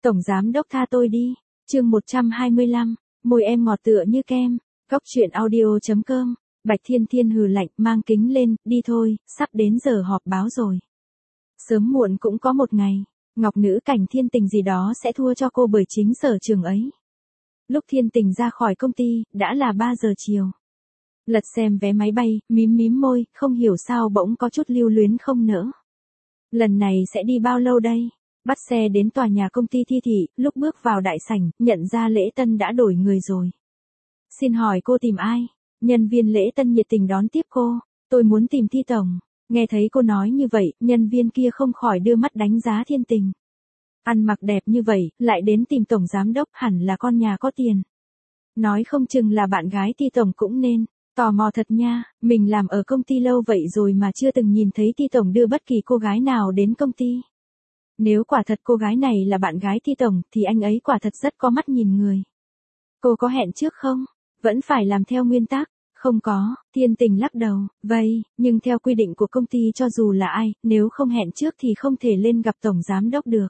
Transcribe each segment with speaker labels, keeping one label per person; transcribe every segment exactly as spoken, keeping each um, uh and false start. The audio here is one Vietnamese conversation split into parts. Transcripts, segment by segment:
Speaker 1: Tổng giám đốc tha tôi đi. Chương một trăm hai mươi lăm, môi em ngọt tựa như kem. Góc truyện audio chấm com. Bạch Thiên Thiên hừ lạnh, mang kính lên, đi thôi, sắp đến giờ họp báo rồi. Sớm muộn cũng có một ngày, Ngọc Nữ Cảnh Thiên Tình gì đó sẽ thua cho cô bởi chính sở trường ấy. Lúc Thiên Tình ra khỏi công ty, đã là ba giờ chiều. Lật xem vé máy bay, mím mím môi, không hiểu sao bỗng có chút lưu luyến không nỡ. Lần này sẽ đi bao lâu đây? Bắt xe đến tòa nhà công ty Thi Thị, lúc bước vào đại sảnh, nhận ra lễ tân đã đổi người rồi. Xin hỏi cô tìm ai? Nhân viên lễ tân nhiệt tình đón tiếp cô. Tôi muốn tìm Thi Tổng. Nghe thấy cô nói như vậy, nhân viên kia không khỏi đưa mắt đánh giá Thiên Tình. Ăn mặc đẹp như vậy, lại đến tìm Tổng Giám Đốc, hẳn là con nhà có tiền. Nói không chừng là bạn gái Thi Tổng cũng nên. Tò mò thật nha, mình làm ở công ty lâu vậy rồi mà chưa từng nhìn thấy Thi Tổng đưa bất kỳ cô gái nào đến công ty. Nếu quả thật cô gái này là bạn gái Thi Tổng, thì anh ấy quả thật rất có mắt nhìn người. Cô có hẹn trước không? Vẫn phải làm theo nguyên tắc. Không có, Thiên Tình lắc đầu. Vậy, nhưng theo quy định của công ty cho dù là ai, nếu không hẹn trước thì không thể lên gặp Tổng Giám Đốc được.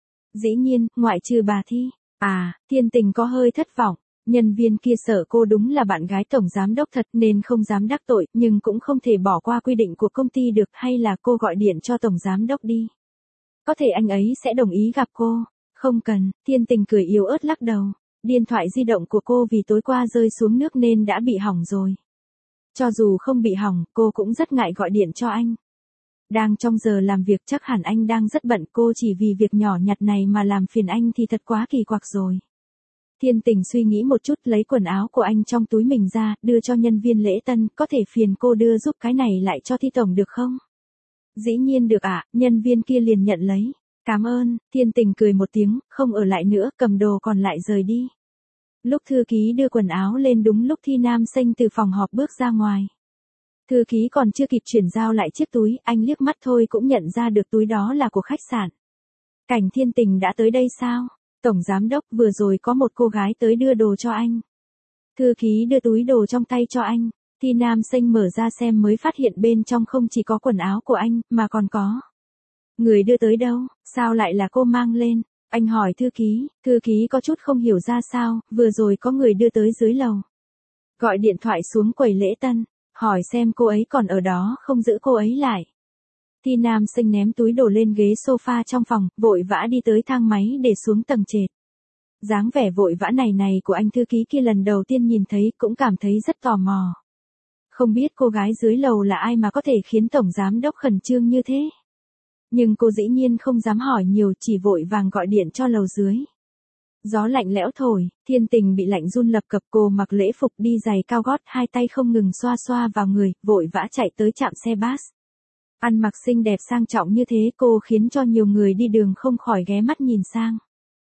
Speaker 1: Dĩ nhiên, ngoại trừ bà Thi. À, Thiên Tình có hơi thất vọng. Nhân viên kia sợ cô đúng là bạn gái Tổng Giám Đốc thật nên không dám đắc tội, nhưng cũng không thể bỏ qua quy định của công ty được, hay là cô gọi điện cho Tổng Giám Đốc đi. Có thể anh ấy sẽ đồng ý gặp cô. Không cần, Thiên Tình cười yếu ớt lắc đầu. Điện thoại di động của cô vì tối qua rơi xuống nước nên đã bị hỏng rồi. Cho dù không bị hỏng, cô cũng rất ngại gọi điện cho anh. Đang trong giờ làm việc chắc hẳn anh đang rất bận, cô chỉ vì việc nhỏ nhặt này mà làm phiền anh thì thật quá kỳ quặc rồi. Thiên Tình suy nghĩ một chút, lấy quần áo của anh trong túi mình ra, đưa cho nhân viên lễ tân, có thể phiền cô đưa giúp cái này lại cho Thi Tổng được không? Dĩ nhiên được ạ, à, nhân viên kia liền nhận lấy. Cảm ơn, Thiên Tình cười một tiếng, không ở lại nữa, cầm đồ còn lại rời đi. Lúc thư ký đưa quần áo lên đúng lúc Thi Nam Xanh từ phòng họp bước ra ngoài. Thư ký còn chưa kịp chuyển giao lại chiếc túi, anh liếc mắt thôi cũng nhận ra được túi đó là của khách sạn. Cảnh Thiên Tình đã tới đây sao? Tổng Giám Đốc, vừa rồi có một cô gái tới đưa đồ cho anh. Thư ký đưa túi đồ trong tay cho anh. Thi Nam Xanh mở ra xem mới phát hiện bên trong không chỉ có quần áo của anh, mà còn có. Người đưa tới đâu, sao lại là cô mang lên? Anh hỏi thư ký, thư ký có chút không hiểu ra sao, vừa rồi có người đưa tới dưới lầu. Gọi điện thoại xuống quầy lễ tân, hỏi xem cô ấy còn ở đó không giữ cô ấy lại. Thi Nam Xanh ném túi đồ lên ghế sofa trong phòng, vội vã đi tới thang máy để xuống tầng trệt. Dáng vẻ vội vã này này của anh thư ký kia lần đầu tiên nhìn thấy cũng cảm thấy rất tò mò. Không biết cô gái dưới lầu là ai mà có thể khiến Tổng Giám Đốc khẩn trương như thế. Nhưng cô dĩ nhiên không dám hỏi nhiều, chỉ vội vàng gọi điện cho lầu dưới. Gió lạnh lẽo thổi, Thiên Tình bị lạnh run lập cập, cô mặc lễ phục đi giày cao gót, hai tay không ngừng xoa xoa vào người, vội vã chạy tới trạm xe bus. Ăn mặc xinh đẹp sang trọng như thế cô khiến cho nhiều người đi đường không khỏi ghé mắt nhìn sang.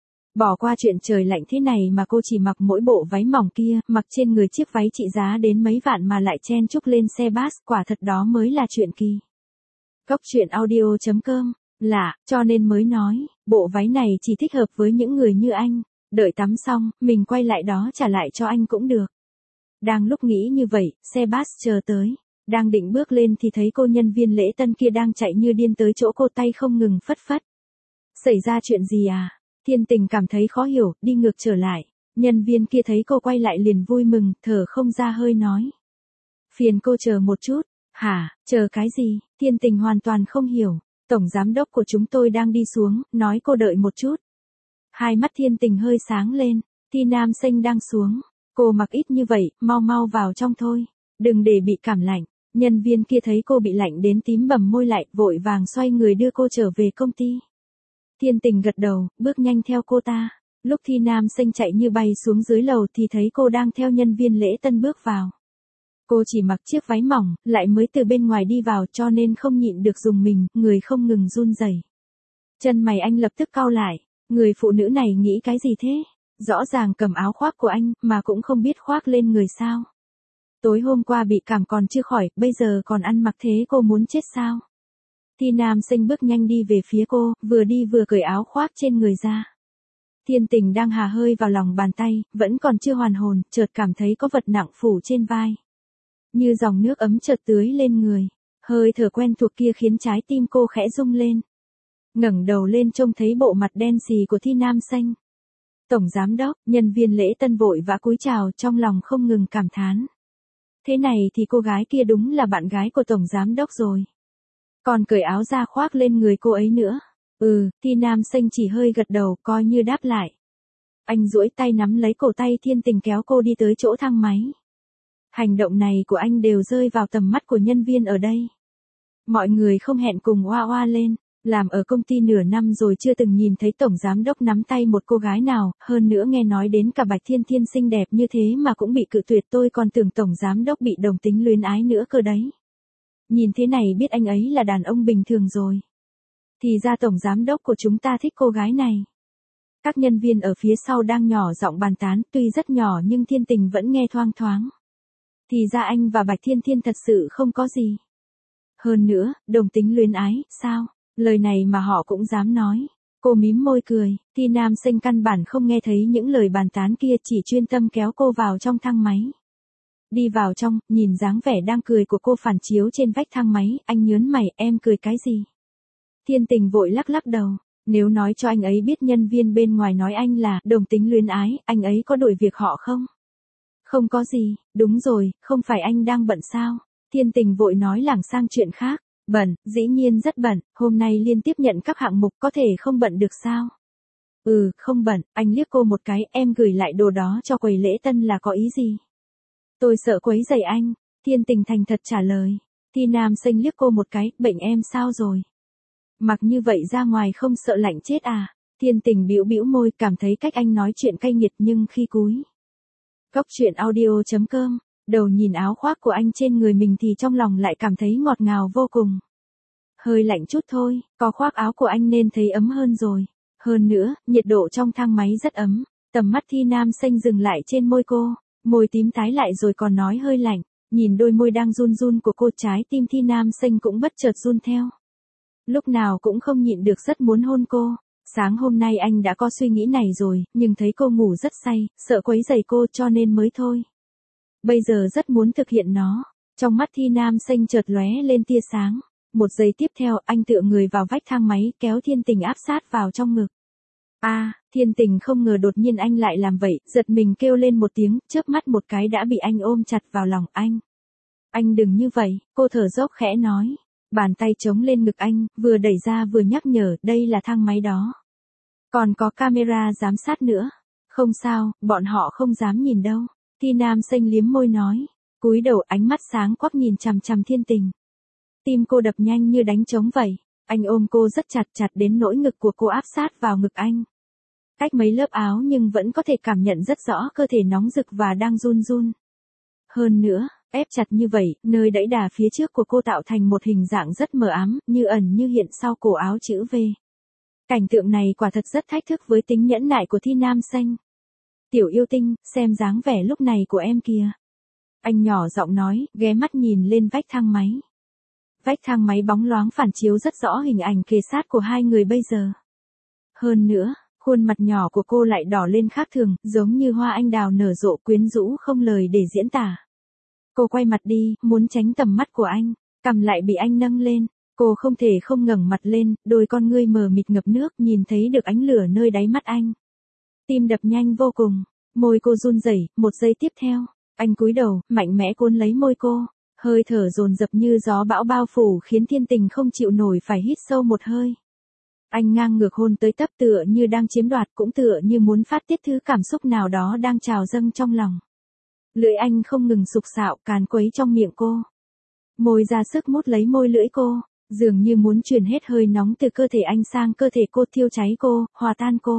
Speaker 1: Bỏ qua chuyện trời lạnh thế này mà cô chỉ mặc mỗi bộ váy mỏng kia, mặc trên người chiếc váy trị giá đến mấy vạn mà lại chen chúc lên xe bus, quả thật đó mới là chuyện kỳ. Góc truyện audio chấm com, lạ, cho nên mới nói, bộ váy này chỉ thích hợp với những người như anh, đợi tắm xong, mình quay lại đó trả lại cho anh cũng được. Đang lúc nghĩ như vậy, xe bus chờ tới. Đang định bước lên thì thấy cô nhân viên lễ tân kia đang chạy như điên tới chỗ cô, tay không ngừng phất phất. Xảy ra chuyện gì à? Thiên Tình cảm thấy khó hiểu, đi ngược trở lại. Nhân viên kia thấy cô quay lại liền vui mừng, thở không ra hơi nói. Phiền cô chờ một chút. Hả, chờ cái gì? Thiên Tình hoàn toàn không hiểu. Tổng Giám Đốc của chúng tôi đang đi xuống, nói cô đợi một chút. Hai mắt Thiên Tình hơi sáng lên. Thi Nam Xanh đang xuống. Cô mặc ít như vậy, mau mau vào trong thôi. Đừng để bị cảm lạnh. Nhân viên kia thấy cô bị lạnh đến tím bầm môi lại, vội vàng xoay người đưa cô trở về công ty. Thiên Tình gật đầu, bước nhanh theo cô ta. Lúc Thi Nam Xanh chạy như bay xuống dưới lầu thì thấy cô đang theo nhân viên lễ tân bước vào. Cô chỉ mặc chiếc váy mỏng, lại mới từ bên ngoài đi vào cho nên không nhịn được dùng mình, người không ngừng run rẩy. Chân mày anh lập tức cau lại, người phụ nữ này nghĩ cái gì thế? Rõ ràng cầm áo khoác của anh, mà cũng không biết khoác lên người sao? Tối hôm qua bị cảm còn chưa khỏi, bây giờ còn ăn mặc thế, cô muốn chết sao? Thi Nam Xanh bước nhanh đi về phía cô, vừa đi vừa cởi áo khoác trên người ra. Thiên Tình đang hà hơi vào lòng bàn tay, vẫn còn chưa hoàn hồn, chợt cảm thấy có vật nặng phủ trên vai. Như dòng nước ấm chợt tưới lên người, hơi thở quen thuộc kia khiến trái tim cô khẽ rung lên. ngẩng đầu lên trông thấy bộ mặt đen xì của Thi Nam Xanh. Tổng giám đốc, nhân viên lễ tân vội vã cúi chào, trong lòng không ngừng cảm thán. Thế này thì cô gái kia đúng là bạn gái của tổng giám đốc rồi. Còn cởi áo ra khoác lên người cô ấy nữa. Ừ, Thi Nam Xanh chỉ hơi gật đầu coi như đáp lại. Anh duỗi tay nắm lấy cổ tay Thiên Tình kéo cô đi tới chỗ thang máy. Hành động này của anh đều rơi vào tầm mắt của nhân viên ở đây. Mọi người không hẹn cùng oa oa lên. Làm ở công ty nửa năm rồi chưa từng nhìn thấy tổng giám đốc nắm tay một cô gái nào, hơn nữa nghe nói đến cả Bạch Thiên Thiên xinh đẹp như thế mà cũng bị cự tuyệt, tôi còn tưởng tổng giám đốc bị đồng tính luyến ái nữa cơ đấy. Nhìn thế này biết anh ấy là đàn ông bình thường rồi. Thì ra tổng giám đốc của chúng ta thích cô gái này. Các nhân viên ở phía sau đang nhỏ giọng bàn tán, tuy rất nhỏ nhưng Thiên Tình vẫn nghe thoang thoáng. Thì ra anh và Bạch Thiên Thiên thật sự không có gì. Hơn nữa, đồng tính luyến ái, sao? Lời này mà họ cũng dám nói. Cô mím môi cười, Thi Nam Xanh căn bản không nghe thấy những lời bàn tán kia, chỉ chuyên tâm kéo cô vào trong thang máy. Đi vào trong, nhìn dáng vẻ đang cười của cô phản chiếu trên vách thang máy, anh nhớn mày, em cười cái gì? Thiên Tình vội lắc lắc đầu, nếu nói cho anh ấy biết nhân viên bên ngoài nói anh là đồng tính luyến ái, anh ấy có đuổi việc họ không? Không có gì, đúng rồi, không phải anh đang bận sao? Thiên Tình vội nói lảng sang chuyện khác. Bận, dĩ nhiên rất bận, hôm nay liên tiếp nhận các hạng mục, có thể không bận được sao? Ừ, không bận, anh liếc cô một cái, em gửi lại đồ đó cho quầy lễ tân là có ý gì? Tôi sợ quấy rầy anh, Thiên Tình thành thật trả lời. Thi Nam Xanh liếc cô một cái, bệnh em sao rồi? Mặc như vậy ra ngoài không sợ lạnh chết à? Thiên Tình bĩu bĩu môi, cảm thấy cách anh nói chuyện cay nghiệt nhưng khi cúi. Góc truyện audio chấm com. Đầu nhìn áo khoác của anh trên người mình thì trong lòng lại cảm thấy ngọt ngào vô cùng. Hơi lạnh chút thôi, có khoác áo của anh nên thấy ấm hơn rồi. Hơn nữa, nhiệt độ trong thang máy rất ấm. Tầm mắt Thi Nam Xanh dừng lại trên môi cô, môi tím tái lại rồi còn nói hơi lạnh. Nhìn đôi môi đang run run của cô, trái tim Thi Nam Xanh cũng bất chợt run theo. Lúc nào cũng không nhịn được rất muốn hôn cô. Sáng hôm nay anh đã có suy nghĩ này rồi, nhưng thấy cô ngủ rất say, sợ quấy rầy cô cho nên mới thôi. Bây giờ rất muốn thực hiện nó. Trong mắt Thi Nam Xanh chợt lóe lên tia sáng. Một giây tiếp theo, anh tựa người vào vách thang máy, kéo Thiên Tình áp sát vào trong ngực. A, à, Thiên Tình không ngờ đột nhiên anh lại làm vậy, giật mình kêu lên một tiếng, chớp mắt một cái đã bị anh ôm chặt vào lòng anh. Anh đừng như vậy, cô thở dốc khẽ nói. Bàn tay chống lên ngực anh, vừa đẩy ra vừa nhắc nhở, đây là thang máy đó. Còn có camera giám sát nữa. Không sao, bọn họ không dám nhìn đâu. Thi Nam Xanh liếm môi nói, cúi đầu ánh mắt sáng quắc nhìn chằm chằm Thiên Tình. Tim cô đập nhanh như đánh trống vậy, anh ôm cô rất chặt chặt đến nỗi ngực của cô áp sát vào ngực anh. Cách mấy lớp áo nhưng vẫn có thể cảm nhận rất rõ cơ thể nóng rực và đang run run. Hơn nữa, ép chặt như vậy, nơi đẫy đà phía trước của cô tạo thành một hình dạng rất mờ ám, như ẩn như hiện sau cổ áo chữ V. Cảnh tượng này quả thật rất thách thức với tính nhẫn nại của Thi Nam Xanh. Tiểu yêu tinh, xem dáng vẻ lúc này của em kìa. Anh nhỏ giọng nói, ghé mắt nhìn lên vách thang máy. Vách thang máy bóng loáng phản chiếu rất rõ hình ảnh kề sát của hai người bây giờ. Hơn nữa, khuôn mặt nhỏ của cô lại đỏ lên khác thường, giống như hoa anh đào nở rộ quyến rũ không lời để diễn tả. Cô quay mặt đi, muốn tránh tầm mắt của anh, cằm lại bị anh nâng lên. Cô không thể không ngẩng mặt lên, đôi con ngươi mờ mịt ngập nước, nhìn thấy được ánh lửa nơi đáy mắt anh. Tim đập nhanh vô cùng, môi cô run rẩy, một giây tiếp theo, anh cúi đầu, mạnh mẽ cuốn lấy môi cô, hơi thở dồn dập như gió bão bao phủ khiến Thiên Tình không chịu nổi phải hít sâu một hơi. Anh ngang ngược hôn tới tấp tựa như đang chiếm đoạt, cũng tựa như muốn phát tiết thứ cảm xúc nào đó đang trào dâng trong lòng. Lưỡi anh không ngừng sục sạo càn quấy trong miệng cô. Môi ra sức mút lấy môi lưỡi cô, dường như muốn truyền hết hơi nóng từ cơ thể anh sang cơ thể cô, thiêu cháy cô, hòa tan cô.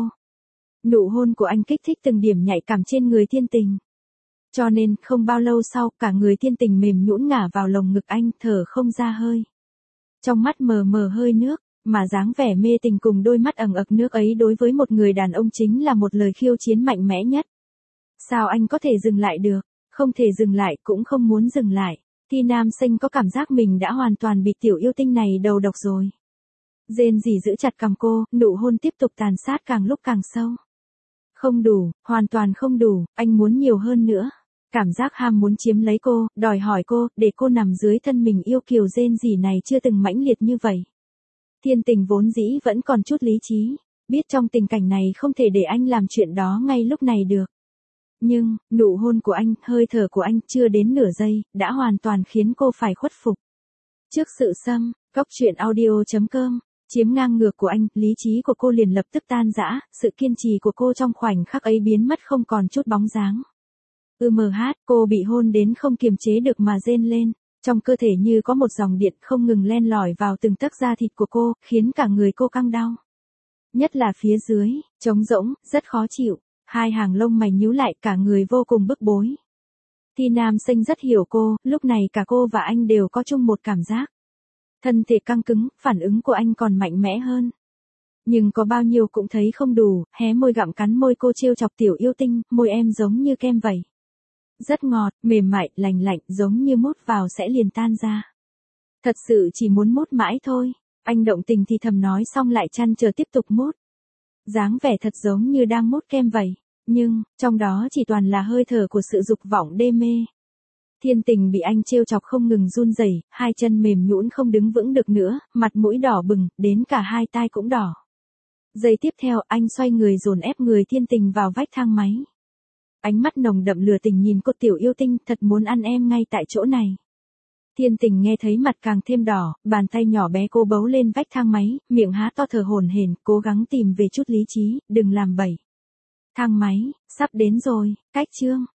Speaker 1: Nụ hôn của anh kích thích từng điểm nhạy cảm trên người Thiên Tình. Cho nên, không bao lâu sau, cả người Thiên Tình mềm nhũn ngả vào lồng ngực anh, thở không ra hơi. Trong mắt mờ mờ hơi nước, mà dáng vẻ mê tình cùng đôi mắt ẩn ực nước ấy đối với một người đàn ông chính là một lời khiêu chiến mạnh mẽ nhất. Sao anh có thể dừng lại được? Không thể dừng lại, cũng không muốn dừng lại. Thi Nam Xanh có cảm giác mình đã hoàn toàn bị tiểu yêu tinh này đầu độc rồi. Rên rỉ giữ chặt cằm cô, nụ hôn tiếp tục tàn sát càng lúc càng sâu. Không đủ, hoàn toàn không đủ, anh muốn nhiều hơn nữa. Cảm giác ham muốn chiếm lấy cô, đòi hỏi cô, để cô nằm dưới thân mình yêu kiều rên rỉ này chưa từng mãnh liệt như vậy. Thiên Tình vốn dĩ vẫn còn chút lý trí, biết trong tình cảnh này không thể để anh làm chuyện đó ngay lúc này được. Nhưng, nụ hôn của anh, hơi thở của anh chưa đến nửa giây, đã hoàn toàn khiến cô phải khuất phục. Trước sự xâm, góc truyện audio.com, chiếm ngang ngược của anh, lý trí của cô liền lập tức tan rã, sự kiên trì của cô trong khoảnh khắc ấy biến mất không còn chút bóng dáng. Ừ mờ hát, cô bị hôn đến không kiềm chế được mà rên lên, trong cơ thể như có một dòng điện không ngừng len lỏi vào từng tấc da thịt của cô, khiến cả người cô căng đau. Nhất là phía dưới, trống rỗng, rất khó chịu, hai hàng lông mày nhíu lại cả người vô cùng bức bối. Thi Nam Sinh rất hiểu cô, lúc này cả cô và anh đều có chung một cảm giác. Thân thể căng cứng, phản ứng của anh còn mạnh mẽ hơn. Nhưng có bao nhiêu cũng thấy không đủ, hé môi gặm cắn môi cô trêu chọc tiểu yêu tinh, môi em giống như kem vậy. Rất ngọt, mềm mại, lành lạnh, giống như mút vào sẽ liền tan ra. Thật sự chỉ muốn mút mãi thôi, anh động tình thì thầm nói xong lại chăn chờ tiếp tục mút. Dáng vẻ thật giống như đang mút kem vậy, nhưng, trong đó chỉ toàn là hơi thở của sự dục vọng đê mê. Thiên Tình bị anh trêu chọc không ngừng run rẩy, hai chân mềm nhũn không đứng vững được nữa, mặt mũi đỏ bừng, đến cả hai tai cũng đỏ. Giây tiếp theo, anh xoay người dồn ép người Thiên Tình vào vách thang máy. Ánh mắt nồng đậm lừa tình nhìn cô tiểu yêu tinh, thật muốn ăn em ngay tại chỗ này. Thiên Tình nghe thấy mặt càng thêm đỏ, bàn tay nhỏ bé cô bấu lên vách thang máy, miệng há to thở hổn hển, cố gắng tìm về chút lý trí, đừng làm bậy. Thang máy, sắp đến rồi, cách chương.